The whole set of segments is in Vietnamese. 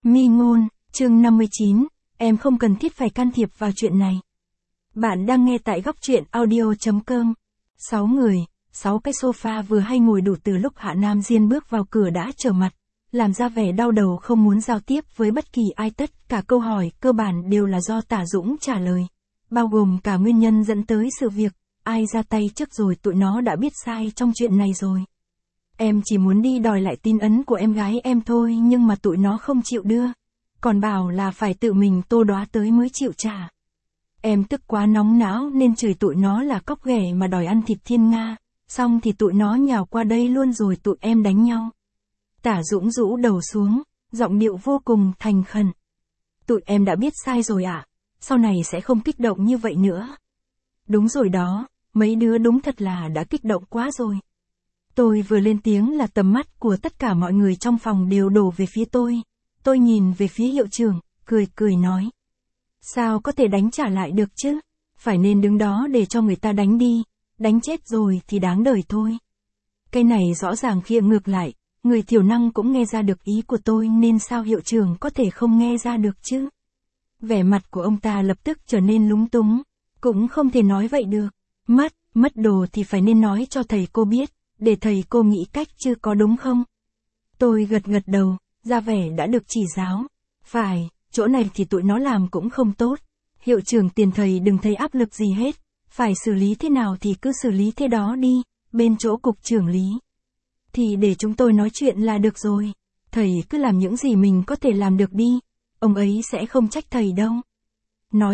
Mi ngôn, chương 59, em không cần thiết phải can thiệp vào chuyện này. Bạn đang nghe tại góc truyện audio.com. 6 người, 6 cái sofa vừa hay ngồi đủ từ lúc Hạ Nam Diên bước vào cửa đã trở mặt, làm ra vẻ đau đầu không muốn giao tiếp với bất kỳ ai. Tất cả câu hỏi cơ bản đều là do Tả Dũng trả lời, bao gồm cả nguyên nhân dẫn tới sự việc, ai ra tay trước rồi. Tụi nó đã biết sai trong chuyện này rồi. Em chỉ muốn đi đòi lại tin ấn của em gái em thôi, nhưng mà tụi nó không chịu đưa, còn bảo là phải tự mình tô đóa tới mới chịu trả. Em tức quá nóng não nên chửi tụi nó là cóc ghẻ mà đòi ăn thịt thiên nga, xong thì tụi nó nhào qua đây luôn rồi tụi em đánh nhau. Tả Dũng rũ đầu xuống, giọng điệu vô cùng thành khẩn. Tụi em đã biết sai rồi ạ, sau này sẽ không kích động như vậy nữa. Đúng rồi đó, mấy đứa đúng thật là đã kích động quá rồi. Tôi vừa lên tiếng là tầm mắt của tất cả mọi người trong phòng đều đổ về phía tôi. Tôi nhìn về phía hiệu trưởng, cười nói. Sao có thể đánh trả lại được chứ? Phải nên đứng đó để cho người ta đánh đi, đánh chết rồi thì đáng đời thôi. Cái này rõ ràng khịa ngược lại, người thiểu năng cũng nghe ra được ý của tôi nên sao hiệu trưởng có thể không nghe ra được chứ? Vẻ mặt của ông ta lập tức trở nên lúng túng, cũng không thể nói vậy được. Mất đồ thì phải nên nói cho thầy cô biết, để thầy cô nghĩ cách chứ có đúng không? Tôi gật đầu, ra vẻ đã được chỉ giáo. Phải, chỗ này thì tụi nó làm cũng không tốt. Hiệu trưởng tiền thầy đừng thấy áp lực gì hết, phải xử lý thế nào thì cứ xử lý thế đó đi, bên chỗ cục trưởng lý. Thì để chúng tôi nói chuyện là được rồi, thầy cứ làm những gì mình có thể làm được đi, ông ấy sẽ không trách thầy đâu. Nói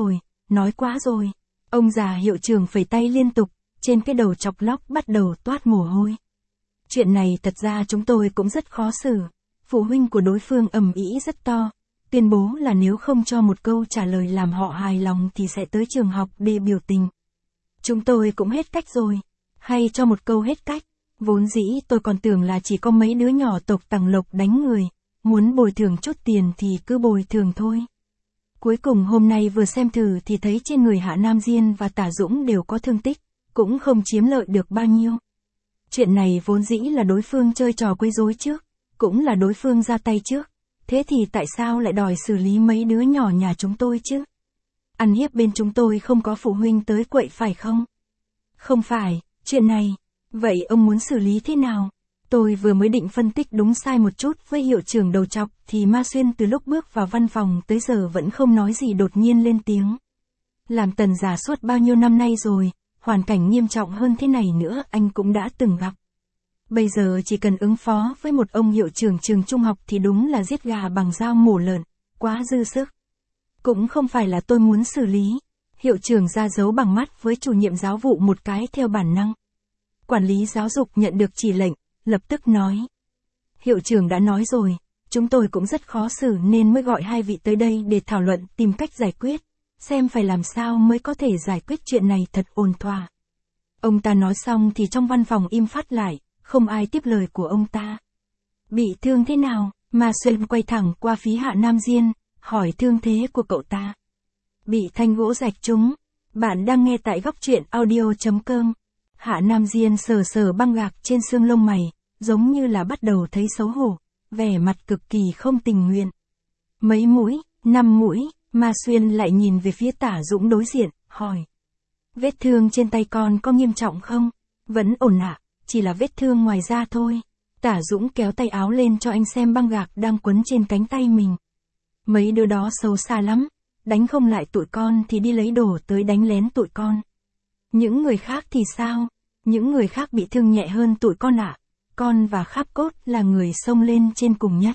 quá rồi, ông già hiệu trưởng phẩy tay liên tục, trên cái đầu chọc lóc bắt đầu toát mồ hôi. Chuyện này thật ra chúng tôi cũng rất khó xử. Phụ huynh của đối phương ầm ĩ rất to, tuyên bố là nếu không cho một câu trả lời làm họ hài lòng thì sẽ tới trường học để biểu tình. Chúng tôi cũng hết cách rồi, hay cho một câu hết cách. Vốn dĩ tôi còn tưởng là chỉ có mấy đứa nhỏ tộc Tằng Lộc đánh người, muốn bồi thường chút tiền thì cứ bồi thường thôi. Cuối cùng hôm nay vừa xem thử thì thấy trên người Hạ Nam Diên và Tả Dũng đều có thương tích, cũng không chiếm lợi được bao nhiêu. Chuyện này vốn dĩ là đối phương chơi trò quấy rối trước, cũng là đối phương ra tay trước, thế thì tại sao lại đòi xử lý mấy đứa nhỏ nhà chúng tôi chứ? Ăn hiếp bên chúng tôi không có phụ huynh tới quậy phải không? Không phải, chuyện này, vậy ông muốn xử lý thế nào? Tôi vừa mới định phân tích đúng sai một chút với hiệu trưởng đầu chọc thì Ma Xuyên từ lúc bước vào văn phòng tới giờ vẫn không nói gì đột nhiên lên tiếng. Làm tần giả suốt bao nhiêu năm nay rồi, hoàn cảnh nghiêm trọng hơn thế này nữa anh cũng đã từng gặp. Bây giờ chỉ cần ứng phó với một ông hiệu trưởng trường trung học thì đúng là giết gà bằng dao mổ lợn, quá dư sức. Cũng không phải là tôi muốn xử lý. Hiệu trưởng ra dấu bằng mắt với chủ nhiệm giáo vụ một cái theo bản năng. Quản lý giáo dục nhận được chỉ lệnh, lập tức nói. Hiệu trưởng đã nói rồi, chúng tôi cũng rất khó xử nên mới gọi hai vị tới đây để thảo luận tìm cách giải quyết, xem phải làm sao mới có thể giải quyết chuyện này thật ổn thỏa. Ông ta nói xong thì trong văn phòng im phắt lại, không ai tiếp lời của ông ta. Bị thương thế nào? Ma Xuyên quay thẳng qua phía Hạ Nam Diên, hỏi thương thế của cậu ta. Bị thanh gỗ rạch trúng. Bạn đang nghe tại góc truyện audio.com. Hạ Nam Diên sờ băng gạc trên xương lông mày, giống như là bắt đầu thấy xấu hổ, vẻ mặt cực kỳ không tình nguyện. Mấy mũi, 5 mũi, Ma Xuyên lại nhìn về phía Tả Dũng đối diện, hỏi. Vết thương trên tay con có nghiêm trọng không? Vẫn ổn ạ, chỉ là vết thương ngoài da thôi. Tả Dũng kéo tay áo lên cho anh xem băng gạc đang quấn trên cánh tay mình. Mấy đứa đó xấu xa lắm, đánh không lại tụi con thì đi lấy đồ tới đánh lén tụi con. Những người khác thì sao? Những người khác bị thương nhẹ hơn tụi con ạ. Con và Kháp Cốt là người xông lên trên cùng nhất.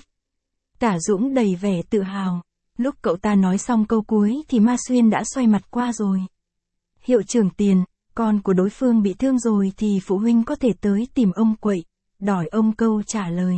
Tả Dũng đầy vẻ tự hào. Lúc cậu ta nói xong câu cuối thì Ma Xuyên đã xoay mặt qua rồi. Hiệu trưởng Tiền, con của đối phương bị thương rồi thì phụ huynh có thể tới tìm ông quậy, đòi ông câu trả lời.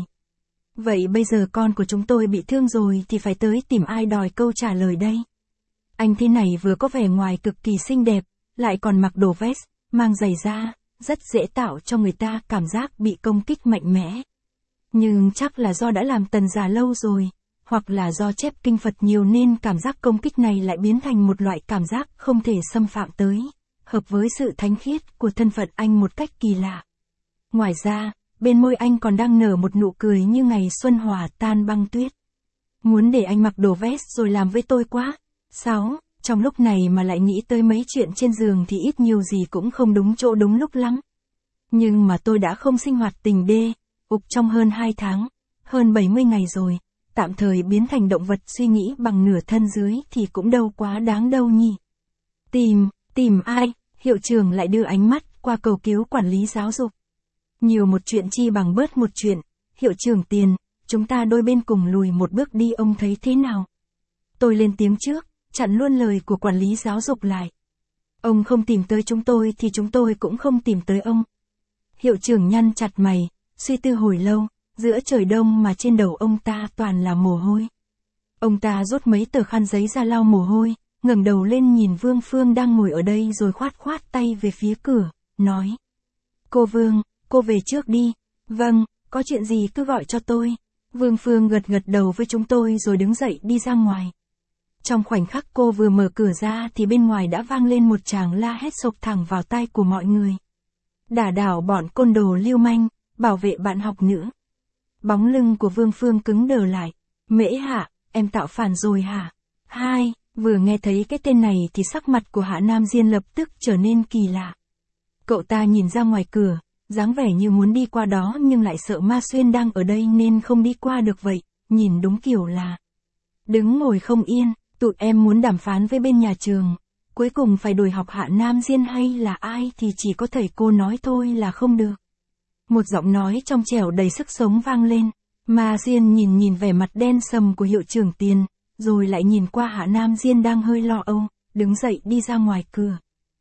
Vậy bây giờ con của chúng tôi bị thương rồi thì phải tới tìm ai đòi câu trả lời đây? Anh thế này vừa có vẻ ngoài cực kỳ xinh đẹp, lại còn mặc đồ vest, mang giày da, rất dễ tạo cho người ta cảm giác bị công kích mạnh mẽ. Nhưng chắc là do đã làm tần giả lâu rồi, hoặc là do chép kinh Phật nhiều nên cảm giác công kích này lại biến thành một loại cảm giác không thể xâm phạm tới, hợp với sự thánh khiết của thân phận anh một cách kỳ lạ. Ngoài ra, bên môi anh còn đang nở một nụ cười như ngày xuân hòa tan băng tuyết. Muốn để anh mặc đồ vest rồi làm với tôi quá. 6. Trong lúc này mà lại nghĩ tới mấy chuyện trên giường thì ít nhiều gì cũng không đúng chỗ đúng lúc lắm. Nhưng mà tôi đã không sinh hoạt tình đê, ục trong hơn 2 tháng, hơn 70 ngày rồi, tạm thời biến thành động vật suy nghĩ bằng nửa thân dưới thì cũng đâu quá đáng đâu nhỉ. Tìm ai? Hiệu trưởng lại đưa ánh mắt qua cầu cứu quản lý giáo dục. Nhiều một chuyện chi bằng bớt một chuyện. Hiệu trưởng Tiền, chúng ta đôi bên cùng lùi một bước đi, ông thấy thế nào? Tôi lên tiếng trước, chặn luôn lời của quản lý giáo dục lại. Ông không tìm tới chúng tôi thì chúng tôi cũng không tìm tới ông. Hiệu trưởng nhăn chặt mày, suy tư hồi lâu, giữa trời đông mà trên đầu ông ta toàn là mồ hôi. Ông ta rút mấy tờ khăn giấy ra lau mồ hôi, ngẩng đầu lên nhìn Vương Phương đang ngồi ở đây rồi khoát tay về phía cửa, nói. Cô Vương, cô về trước đi. Vâng, có chuyện gì cứ gọi cho tôi. Vương Phương gật đầu với chúng tôi rồi đứng dậy đi ra ngoài. Trong khoảnh khắc cô vừa mở cửa ra thì bên ngoài đã vang lên một tràng la hét sộc thẳng vào tai của mọi người. Đả đảo bọn côn đồ lưu manh, bảo vệ bạn học nữ. Bóng lưng của Vương Phương cứng đờ lại. Mễ Hạ, em tạo phản rồi hả? 2. Vừa nghe thấy cái tên này thì sắc mặt của Hạ Nam Diên lập tức trở nên kỳ lạ. Cậu ta nhìn ra ngoài cửa, dáng vẻ như muốn đi qua đó nhưng lại sợ Ma Xuyên đang ở đây nên không đi qua được vậy, nhìn đúng kiểu là đứng ngồi không yên. Tụi em muốn đàm phán với bên nhà trường, cuối cùng phải đổi học Hạ Nam Diên hay là ai thì chỉ có thầy cô nói thôi là không được. Một giọng nói trong trẻo đầy sức sống vang lên. Ma Diên nhìn vẻ mặt đen sầm của hiệu trưởng Tiền, rồi lại nhìn qua Hạ Nam Diên đang hơi lo âu, đứng dậy đi ra ngoài cửa.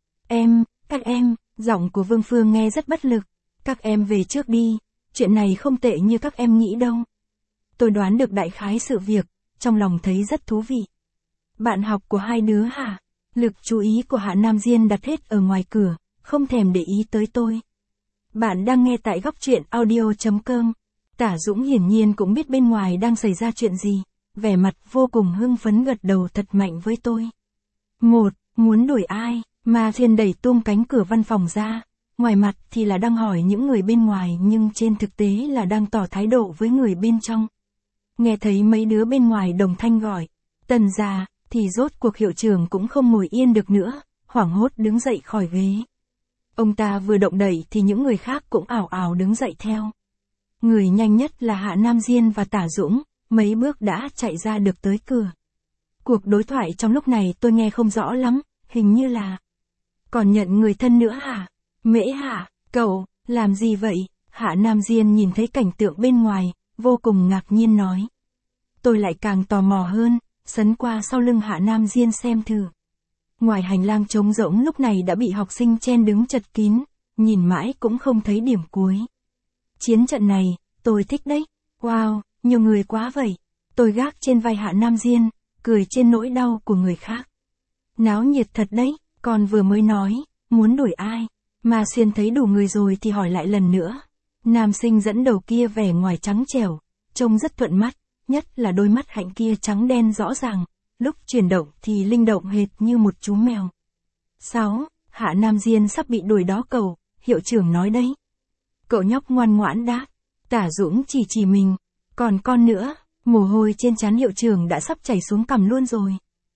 Các em, giọng của Vương Phương nghe rất bất lực. Các em về trước đi, chuyện này không tệ như các em nghĩ đâu. Tôi đoán được đại khái sự việc, trong lòng thấy rất thú vị. Bạn học của hai đứa hả? Lực chú ý của Hạ Nam Diên đặt hết ở ngoài cửa, không thèm để ý tới tôi. Bạn đang nghe tại góc truyện audio.com. Tả Dũng hiển nhiên cũng biết bên ngoài đang xảy ra chuyện gì, vẻ mặt vô cùng hưng phấn gật đầu thật mạnh với tôi. 1. Muốn đuổi ai? Ma Thiên đẩy tung cánh cửa văn phòng ra, ngoài mặt thì là đang hỏi những người bên ngoài nhưng trên thực tế là đang tỏ thái độ với người bên trong. Nghe thấy mấy đứa bên ngoài đồng thanh gọi, Tần già, thì rốt cuộc hiệu trưởng cũng không ngồi yên được nữa, hoảng hốt đứng dậy khỏi ghế. Ông ta vừa động đẩy thì những người khác cũng ảo ảo đứng dậy theo. Người nhanh nhất là Hạ Nam Diên và Tả Dũng, mấy bước đã chạy ra được tới cửa. Cuộc đối thoại trong lúc này tôi nghe không rõ lắm, hình như là còn nhận người thân nữa hả? Mễ Hạ, cậu, làm gì vậy? Hạ Nam Diên nhìn thấy cảnh tượng bên ngoài, vô cùng ngạc nhiên nói. Tôi lại càng tò mò hơn, sấn qua sau lưng Hạ Nam Diên xem thử. Ngoài hành lang trống rỗng lúc này đã bị học sinh chen đứng chật kín, nhìn mãi cũng không thấy điểm cuối. Chiến trận này, tôi thích đấy. Wow, nhiều người quá vậy. Tôi gác trên vai Hạ Nam Diên, cười trên nỗi đau của người khác. Náo nhiệt thật đấy, còn vừa mới nói, muốn đuổi ai. Mà Xuyên thấy đủ người rồi thì hỏi lại lần nữa. Nam sinh dẫn đầu kia vẻ ngoài trắng trẻo, trông rất thuận mắt, nhất là đôi mắt hạnh kia trắng đen rõ ràng, lúc chuyển động thì linh động hệt như một chú mèo. 6. Hạ Nam Diên sắp bị đuổi đó cậu, hiệu trưởng nói đấy. Cậu nhóc ngoan ngoãn đáp. Tả Dũng chỉ mình, còn con nữa, mồ hôi trên trán hiệu trưởng đã sắp chảy xuống cằm luôn rồi.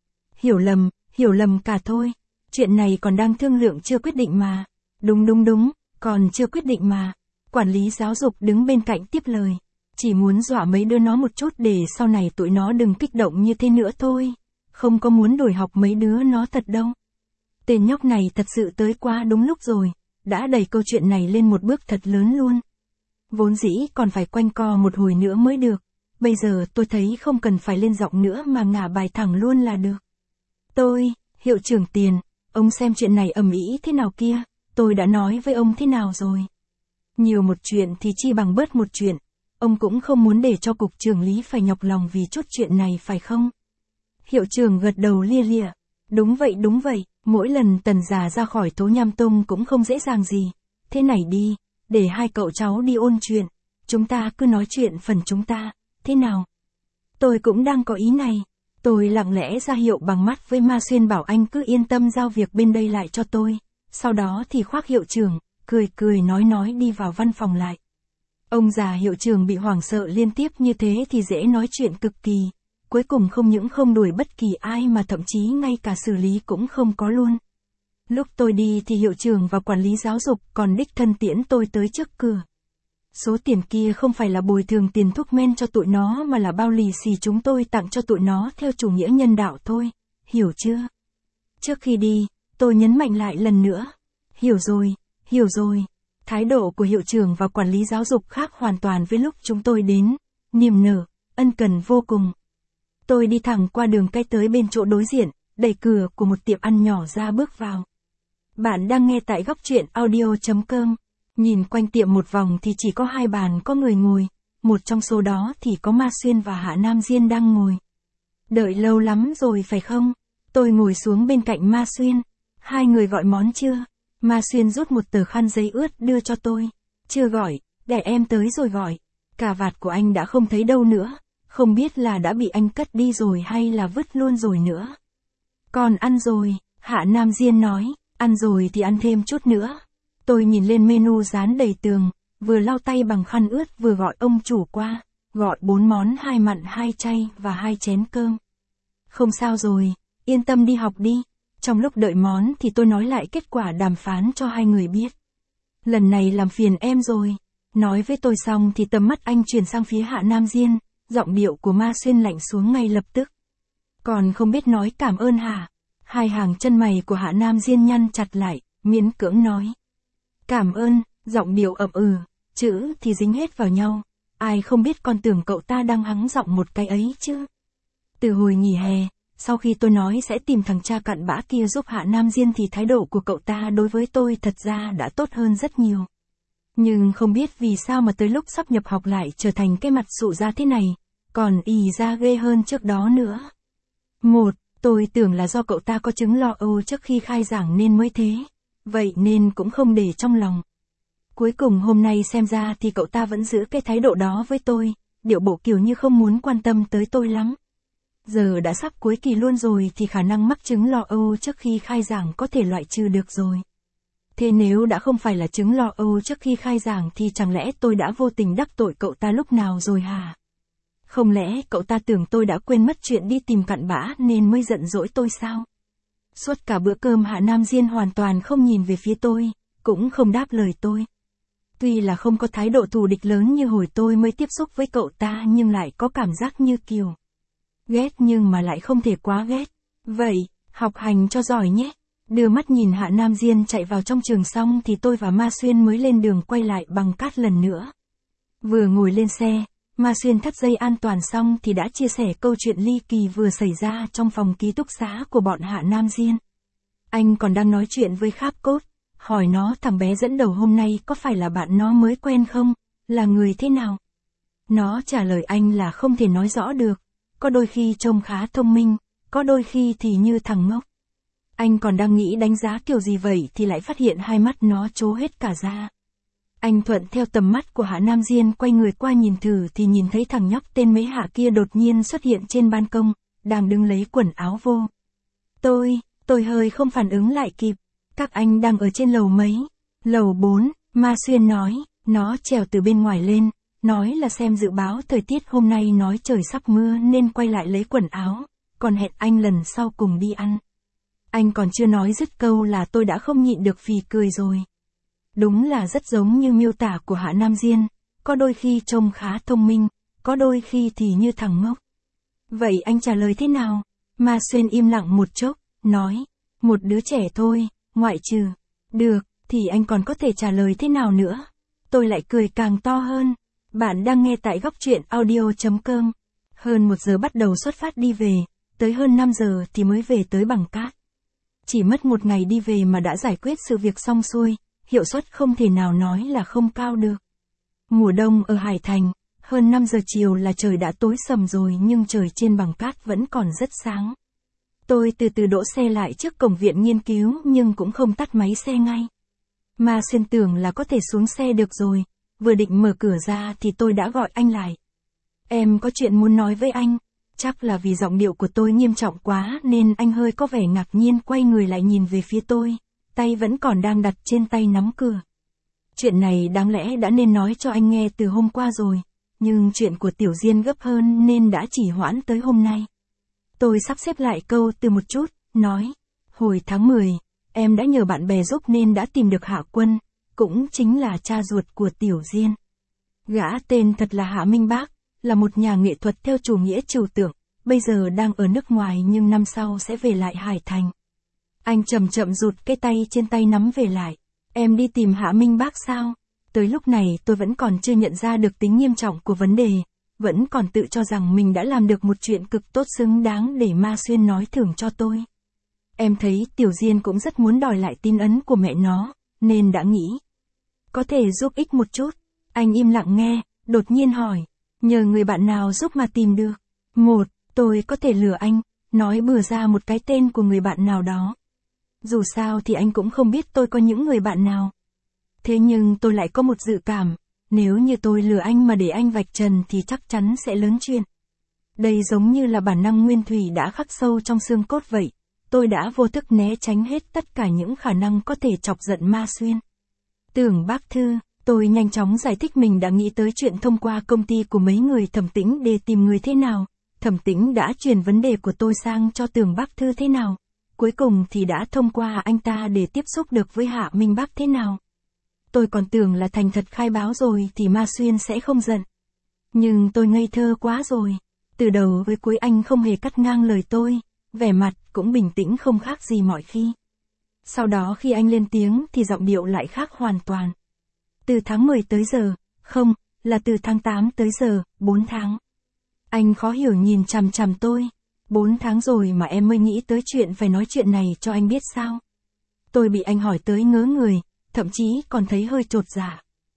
Hiểu lầm cả thôi, chuyện này còn đang thương lượng chưa quyết định mà. Đúng, còn chưa quyết định mà. Quản lý giáo dục đứng bên cạnh tiếp lời. Chỉ muốn dọa mấy đứa nó một chút để sau này tụi nó đừng kích động như thế nữa thôi. Không có muốn đổi học mấy đứa nó thật đâu. Tên nhóc này thật sự tới quá đúng lúc rồi, đã đẩy câu chuyện này lên một bước thật lớn luôn. Vốn dĩ còn phải quanh co một hồi nữa mới được, bây giờ tôi thấy không cần phải lên giọng nữa mà ngả bài thẳng luôn là được. Hiệu trưởng Tiền, ông xem chuyện này ầm ĩ thế nào kia, tôi đã nói với ông thế nào rồi. Nhiều một chuyện thì chi bằng bớt một chuyện, ông cũng không muốn để cho cục trưởng lý phải nhọc lòng vì chút chuyện này phải không? Hiệu trưởng gật đầu lia lịa. Đúng vậy, mỗi lần Tần già ra khỏi Tố Nham Tông cũng không dễ dàng gì. Thế này đi, để hai cậu cháu đi ôn chuyện, chúng ta cứ nói chuyện phần chúng ta, thế nào? Tôi cũng đang có ý này. Tôi lặng lẽ ra hiệu bằng mắt với Ma Xuyên bảo anh cứ yên tâm giao việc bên đây lại cho tôi. Sau đó thì khoác hiệu trưởng, cười nói đi vào văn phòng lại. Ông già hiệu trưởng bị hoảng sợ liên tiếp như thế thì dễ nói chuyện cực kỳ. Cuối cùng không những không đuổi bất kỳ ai mà thậm chí ngay cả xử lý cũng không có luôn. Lúc tôi đi thì hiệu trưởng và quản lý giáo dục còn đích thân tiễn tôi tới trước cửa. Số tiền kia không phải là bồi thường tiền thuốc men cho tụi nó mà là bao lì xì chúng tôi tặng cho tụi nó theo chủ nghĩa nhân đạo thôi, hiểu chưa? Trước khi đi, tôi nhấn mạnh lại lần nữa. Hiểu rồi, hiểu rồi. Thái độ của hiệu trưởng và quản lý giáo dục khác hoàn toàn với lúc chúng tôi đến, niềm nở, ân cần vô cùng. Tôi đi thẳng qua đường cái tới bên chỗ đối diện, đẩy cửa của một tiệm ăn nhỏ ra bước vào. Bạn đang nghe tại góc truyện audio.com. Nhìn quanh tiệm một vòng thì chỉ có 2 bàn có người ngồi, một trong số đó thì có Ma Xuyên và Hạ Nam Diên đang ngồi. Đợi lâu lắm rồi phải không? Tôi ngồi xuống bên cạnh Ma Xuyên. Hai người gọi món chưa? Ma Xuyên rút một tờ khăn giấy ướt đưa cho tôi. Chưa gọi, để em tới rồi gọi. Cà vạt của anh đã không thấy đâu nữa, không biết là đã bị anh cất đi rồi hay là vứt luôn rồi nữa. Còn ăn rồi, Hạ Nam Diên nói, ăn rồi thì ăn thêm chút nữa. Tôi nhìn lên menu dán đầy tường, vừa lau tay bằng khăn ướt vừa gọi ông chủ qua, gọi 4 món 2 mặn 2 chay và 2 chén cơm. Không sao rồi, yên tâm đi học đi. Trong lúc đợi món thì tôi nói lại kết quả đàm phán cho hai người biết. Lần này làm phiền em rồi. Nói với tôi xong thì tầm mắt anh chuyển sang phía Hạ Nam Diên, giọng điệu của Ma Xuyên lạnh xuống ngay lập tức. Còn không biết nói cảm ơn hả? Hai hàng chân mày của Hạ Nam Diên nhăn chặt lại, miễn cưỡng nói. Cảm ơn, giọng điệu ậm chữ thì dính hết vào nhau. Ai không biết con tưởng cậu ta đang hắng giọng một cái ấy chứ. Từ hồi nghỉ hè, sau khi tôi nói sẽ tìm thằng cha cặn bã kia giúp Hạ Nam Diên thì thái độ của cậu ta đối với tôi thật ra đã tốt hơn rất nhiều. Nhưng không biết vì sao mà tới lúc sắp nhập học lại trở thành cái mặt sụ ra thế này, còn ì ra ghê hơn trước đó nữa. Tôi tưởng là do cậu ta có chứng lo âu trước khi khai giảng nên mới thế, vậy nên cũng không để trong lòng. Cuối cùng hôm nay xem ra thì cậu ta vẫn giữ cái thái độ đó với tôi, điệu bộ kiểu như không muốn quan tâm tới tôi lắm. Giờ đã sắp cuối kỳ luôn rồi thì khả năng mắc chứng lo âu trước khi khai giảng có thể loại trừ được rồi. Thế nếu đã không phải là chứng lo âu trước khi khai giảng thì chẳng lẽ tôi đã vô tình đắc tội cậu ta lúc nào rồi hả? Không lẽ cậu ta tưởng tôi đã quên mất chuyện đi tìm cặn bã nên mới giận dỗi tôi sao? Suốt cả bữa cơm Hạ Nam Diên hoàn toàn không nhìn về phía tôi, cũng không đáp lời tôi. Tuy là không có thái độ thù địch lớn như hồi tôi mới tiếp xúc với cậu ta nhưng lại có cảm giác như kiểu ghét nhưng mà lại không thể quá ghét. Vậy, học hành cho giỏi nhé. Đưa mắt nhìn Hạ Nam Diên chạy vào trong trường xong thì tôi và Ma Xuyên mới lên đường quay lại Bằng Cát lần nữa. Vừa ngồi lên xe, Ma Xuyên thắt dây an toàn xong thì đã chia sẻ câu chuyện ly kỳ vừa xảy ra trong phòng ký túc xá của bọn Hạ Nam Diên. Anh còn đang nói chuyện với Kháp Cốt, hỏi nó thằng bé dẫn đầu hôm nay có phải là bạn nó mới quen không, là người thế nào. Nó trả lời anh là không thể nói rõ được, có đôi khi trông khá thông minh, có đôi khi thì như thằng ngốc. Anh còn đang nghĩ đánh giá kiểu gì vậy thì lại phát hiện hai mắt nó trố hết cả ra. Anh thuận theo tầm mắt của Hạ Nam Diên quay người qua nhìn thử thì nhìn thấy thằng nhóc tên mấy Hạ kia đột nhiên xuất hiện trên ban công, đang đứng lấy quần áo vô. Tôi hơi không phản ứng lại kịp. Các anh đang ở trên lầu mấy? Lầu 4, Ma Xuyên nói, nó trèo từ bên ngoài lên, nói là xem dự báo thời tiết hôm nay nói trời sắp mưa nên quay lại lấy quần áo, còn hẹn anh lần sau cùng đi ăn. Anh còn chưa nói dứt câu là tôi đã không nhịn được phì cười rồi. Đúng là rất giống như miêu tả của Hạ Nam Diên, có đôi khi trông khá thông minh, có đôi khi thì như thằng ngốc. Vậy anh trả lời thế nào? Ma Xuyên im lặng một chốc, nói, một đứa trẻ thôi, ngoại trừ. Được, thì anh còn có thể trả lời thế nào nữa? Tôi lại cười càng to hơn. Bạn đang nghe tại góc truyện audio.com. Hơn 1 giờ bắt đầu xuất phát đi về, tới hơn 5 giờ thì mới về tới Bằng Cát. Chỉ mất 1 ngày đi về mà đã giải quyết sự việc xong xuôi, hiệu suất không thể nào nói là không cao được. Mùa đông ở Hải Thành, hơn 5 giờ chiều là trời đã tối sầm rồi nhưng trời trên Bằng Cát vẫn còn rất sáng. Tôi từ từ đỗ xe lại trước cổng viện nghiên cứu nhưng cũng không tắt máy xe ngay. Ma Xuyên tưởng là có thể xuống xe được rồi, vừa định mở cửa ra thì tôi đã gọi anh lại. Em có chuyện muốn nói với anh. Chắc là vì giọng điệu của tôi nghiêm trọng quá nên anh hơi có vẻ ngạc nhiên quay người lại nhìn về phía tôi, tay vẫn còn đang đặt trên tay nắm cửa. Chuyện này đáng lẽ đã nên nói cho anh nghe từ hôm qua rồi, nhưng chuyện của Tiểu Diên gấp hơn nên đã chỉ hoãn tới hôm nay. Tôi sắp xếp lại câu từ một chút, nói, hồi tháng 10, em đã nhờ bạn bè giúp nên đã tìm được Hạ Quân, cũng chính là cha ruột của Tiểu Diên. Gã tên thật là Hạ Minh Bác, là một nhà nghệ thuật theo chủ nghĩa trừu tượng, bây giờ đang ở nước ngoài nhưng năm sau sẽ về lại Hải Thành. Anh chậm chậm rụt cái tay trên tay nắm về lại. Em đi tìm Hạ Minh Bác sao? Tới lúc này tôi vẫn còn chưa nhận ra được tính nghiêm trọng của vấn đề, vẫn còn tự cho rằng mình đã làm được một chuyện cực tốt xứng đáng để Ma Xuyên nói thưởng cho tôi. Em thấy Tiểu Diên cũng rất muốn đòi lại tin ấn của mẹ nó, nên đã nghĩ có thể giúp ích một chút. Anh im lặng nghe, đột nhiên hỏi, nhờ người bạn nào giúp mà tìm được? Một, tôi có thể lừa anh, nói bừa ra một cái tên của người bạn nào đó. Dù sao thì anh cũng không biết tôi có những người bạn nào. Thế nhưng tôi lại có một dự cảm, nếu như tôi lừa anh mà để anh vạch trần thì chắc chắn sẽ lớn chuyện. Đây giống như là bản năng nguyên thủy đã khắc sâu trong xương cốt vậy. Tôi đã vô thức né tránh hết tất cả những khả năng có thể chọc giận Ma Xuyên. Tưởng Bác Thư, tôi nhanh chóng giải thích mình đã nghĩ tới chuyện thông qua công ty của mấy người Thẩm Tĩnh để tìm người thế nào. Thẩm Tĩnh đã truyền vấn đề của tôi sang cho Tưởng Bác Thư thế nào. Cuối cùng thì đã thông qua anh ta để tiếp xúc được với Hạ Minh Bác thế nào. Tôi còn tưởng là thành thật khai báo rồi thì Ma Xuyên sẽ không giận. Nhưng tôi ngây thơ quá rồi. Từ đầu với cuối anh không hề cắt ngang lời tôi, vẻ mặt cũng bình tĩnh không khác gì mọi khi. Sau đó khi anh lên tiếng thì giọng điệu lại khác hoàn toàn. Từ tháng 10 tới giờ, không, là từ tháng 8 tới giờ, 4 tháng. Anh khó hiểu nhìn chằm chằm tôi. 4 tháng rồi mà em mới nghĩ tới chuyện phải nói chuyện này cho anh biết sao? Tôi bị anh hỏi tới ngớ người, thậm chí còn thấy hơi chột dạ.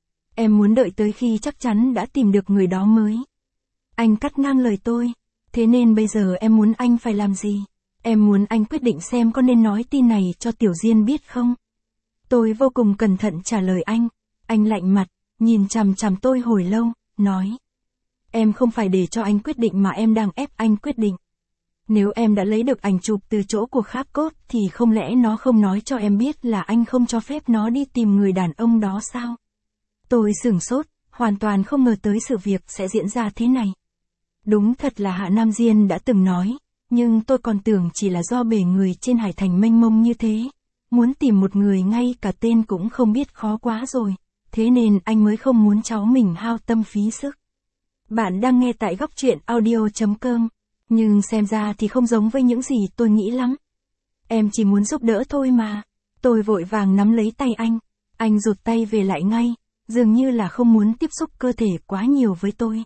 Em muốn đợi tới khi chắc chắn đã tìm được người đó mới. Anh cắt ngang lời tôi. Thế nên bây giờ em muốn anh phải làm gì? Em muốn anh quyết định xem có nên nói tin này cho Tiểu Diên biết không? Tôi vô cùng cẩn thận trả lời anh. Anh lạnh mặt, nhìn chằm chằm tôi hồi lâu, nói. Em không phải để cho anh quyết định mà em đang ép anh quyết định. Nếu em đã lấy được ảnh chụp từ chỗ của Kháp Cốt thì không lẽ nó không nói cho em biết là anh không cho phép nó đi tìm người đàn ông đó sao? Tôi sửng sốt, hoàn toàn không ngờ tới sự việc sẽ diễn ra thế này. Đúng thật là Hạ Nam Diên đã từng nói, nhưng tôi còn tưởng chỉ là do bề người trên Hải Thành mênh mông như thế. Muốn tìm một người ngay cả tên cũng không biết khó quá rồi, thế nên anh mới không muốn cháu mình hao tâm phí sức. Bạn đang nghe tại góc truyện audio.com, nhưng xem ra thì không giống với những gì tôi nghĩ lắm. Em chỉ muốn giúp đỡ thôi mà. Tôi vội vàng nắm lấy tay anh rụt tay về lại ngay, dường như là không muốn tiếp xúc cơ thể quá nhiều với tôi.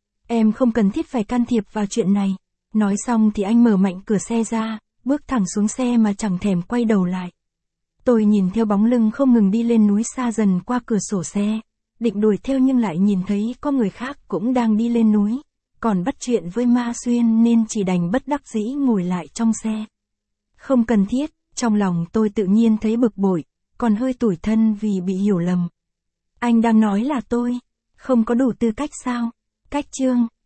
Em không cần thiết phải can thiệp vào chuyện này. Nói xong thì anh mở mạnh cửa xe ra, bước thẳng xuống xe mà chẳng thèm quay đầu lại. Tôi nhìn theo bóng lưng không ngừng đi lên núi xa dần qua cửa sổ xe, định đuổi theo nhưng lại nhìn thấy có người khác cũng đang đi lên núi, còn bắt chuyện với Ma Xuyên nên chỉ đành bất đắc dĩ ngồi lại trong xe. Không cần thiết, trong lòng tôi tự nhiên thấy bực bội, còn hơi tủi thân vì bị hiểu lầm. Anh đang nói là tôi không có đủ tư cách sao? Cách chương